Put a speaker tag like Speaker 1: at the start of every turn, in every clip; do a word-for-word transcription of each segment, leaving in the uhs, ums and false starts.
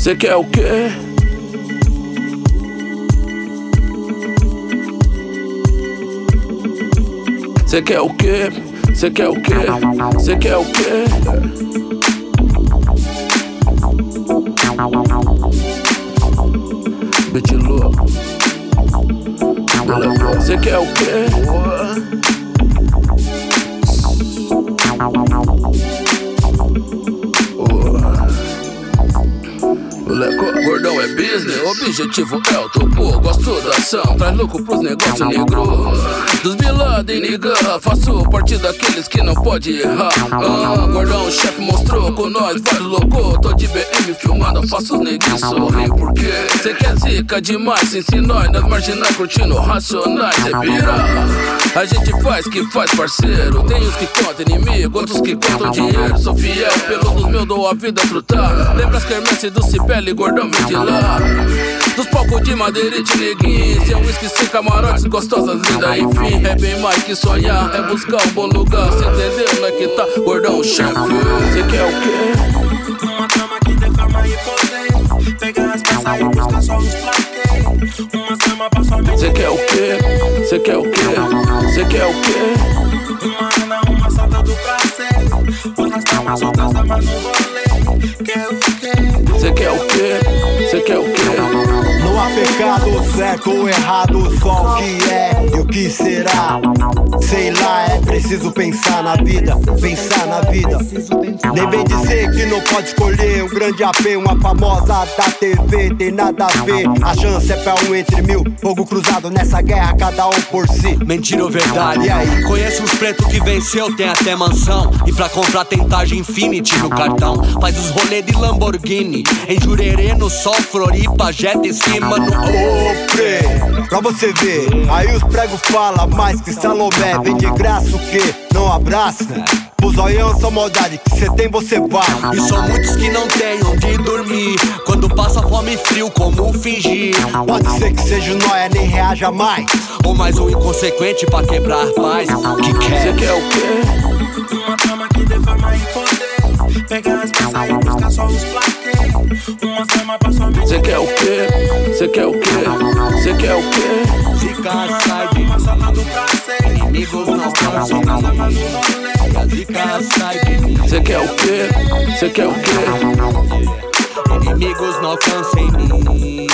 Speaker 1: Cê quer o quê? Cê quer o quê? Cê quer o quê? Cê quer o quê? Bitch louco. Cê quer o quê? Moleque, gordão é business, objetivo é o topo. Gosto da ação, traz louco pros negócios negro. Dos Biladen, nigga, faço parte daqueles que não pode errar. Ah, gordão, o chefe mostrou com nós, vai louco. Tô de B M filmando, faço os neguinhos sorrir. Porque cê quer zica demais, se ensinou nas marginais curtindo racionais. Cê pira, a gente faz que faz parceiro. Tem os que contam inimigo, outros que contam dinheiro. Sou fiel, pelo dos meus dou a vida a trutar. Lembra as quermesses do Cipele, gordão vem de lá. Dos palcos de madeira e de neguinho. Sem whisky, sem camarotes, gostosas, lindas, enfim. É bem mais que sonhar, é buscar um bom lugar. Cê entendeu, não é que tá, gordão, chefe. Cê quer o quê?
Speaker 2: Uma trama que defama e poder. Pega as peças e busca só os plaquês. Uma trama pra sua mente.
Speaker 1: Cê quer o quê? Cê quer o quê? Cê quer o quê?
Speaker 2: Uma ana, uma solta do prazer. Vou arrastar umas outras damas no rolê. Quer o quê?
Speaker 1: Cê quer o quê? Cê quer o quê?
Speaker 3: Não há pecado certo ou errado, só o que é e o que será. Sei lá, é preciso pensar na vida, pensar na vida. Nem vem dizer que não pode escolher um grande A P, uma famosa da T V, tem nada a ver. A chance é pra um entre mil, fogo cruzado nessa guerra, cada um por si.
Speaker 4: Mentira ou verdade?
Speaker 3: E aí?
Speaker 4: Conheço uns pretos que venceu, tem até mansão. E pra comprar tem Tarja Infinity no cartão. Faz os rolê de Lamborghini, em Jurerê, no sol, Floripa, jeta em cima no
Speaker 3: Opre, pra você ver, aí os pregos falam mais que Salomé. Vem de graça o que? Não abraça? Os zoião são maldade, que cê tem você vale.
Speaker 4: E são muitos que não têm onde dormir, quando passa fome e frio, como fingir.
Speaker 3: Pode ser que seja o nóia, nem reaja mais.
Speaker 4: Ou mais um inconsequente pra quebrar paz. O que quer?
Speaker 1: Cê quer o quê?
Speaker 2: Uma trama que defama e poder. Pega as peças e busca só os plaquês. Uma trama pra sua mente.
Speaker 1: Cê quer o quê? Cê quer o quê? Cê quer o quê?
Speaker 4: Zica sai de
Speaker 2: Uma solta do prazer.
Speaker 4: inimigos não cansam
Speaker 2: Outras damas
Speaker 4: de
Speaker 2: no
Speaker 4: mim.
Speaker 2: rolê.
Speaker 4: A zica sai de mim.
Speaker 1: Cê quer o quê? Cê quer o quê?
Speaker 4: Inimigos não alcançam em mim.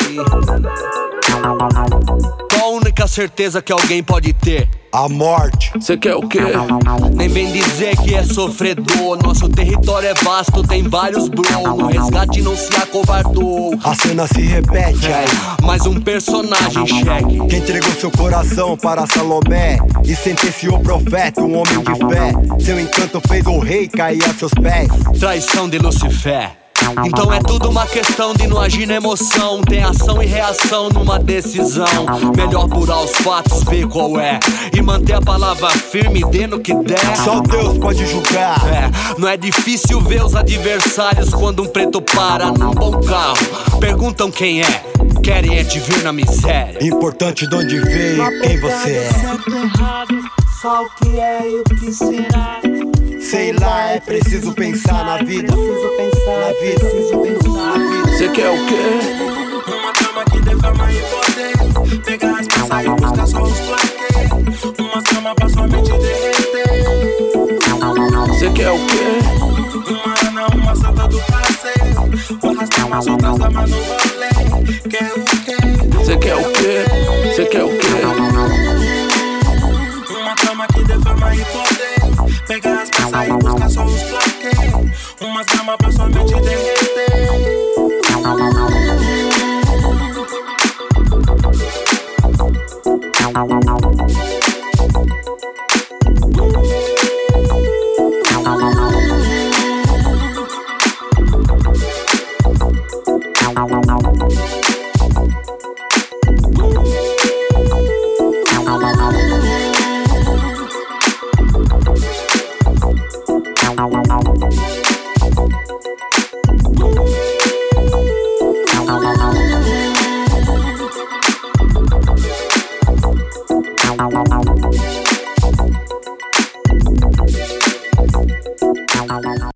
Speaker 4: Qual a única certeza que alguém pode ter?
Speaker 3: A morte.
Speaker 1: Cê quer o quê?
Speaker 4: Nem vem dizer que é sofredor. Nosso território é vasto, tem vários bro. No resgate não se acovardou.
Speaker 3: A cena se repete aí.
Speaker 4: Mais um personagem cheque.
Speaker 3: Que entregou seu coração para Salomé e sentenciou o profeta, um homem de fé. Seu encanto fez o rei cair a seus pés.
Speaker 4: Traição de Lucifer. Então é tudo uma questão de não agir na emoção. Tem ação e reação numa decisão. Melhor apurar os fatos, ver qual é, e manter a palavra firme, dê no que der.
Speaker 3: Só Deus pode julgar.
Speaker 4: É, não é difícil ver os adversários quando um preto para num bom carro. Perguntam quem é, querem é te ver na miséria.
Speaker 3: Importante de onde veio, quem você é.
Speaker 5: Certo ou errado, só o que é e o que será.
Speaker 3: Sei lá, é preciso pensar na vida.
Speaker 5: Preciso pensar,
Speaker 3: Na vida,
Speaker 5: preciso pensar.
Speaker 3: na vida.
Speaker 1: Cê quer o quê?
Speaker 2: Uma trama que defama e poder. Pega as peças e busca só os plaquês. Uma trama pra sua mente derreter.
Speaker 1: Cê quer o quê?
Speaker 2: Uma ana, uma solta do prazer. Vou arrastar umas outras damas no rolê. Quer o quê?
Speaker 1: Cê quer o quê? Cê quer o quê?
Speaker 2: Uma trama que defama e poder. Pega as peças e busca só os plaquês. Uma trama pra sua mente derreter.
Speaker 5: Wow.